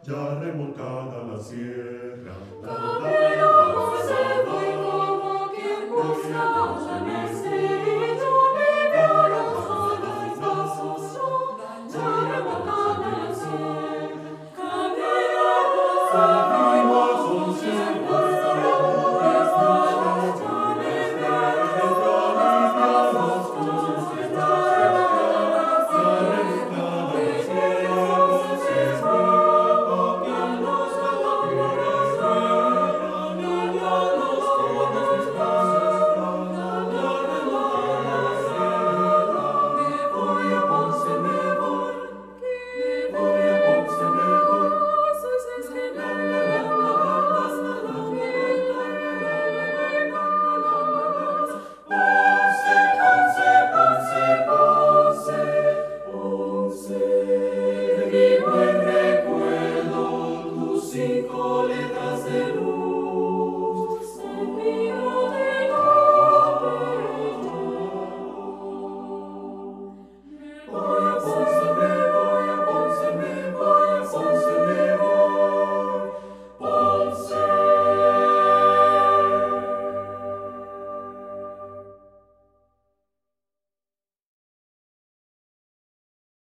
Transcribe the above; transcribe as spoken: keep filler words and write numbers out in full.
ya remontada la sierra. Caminamos de hoy como quien busca la necesita, aliviados a los pasos, ya remontada la sierra. Caminamos de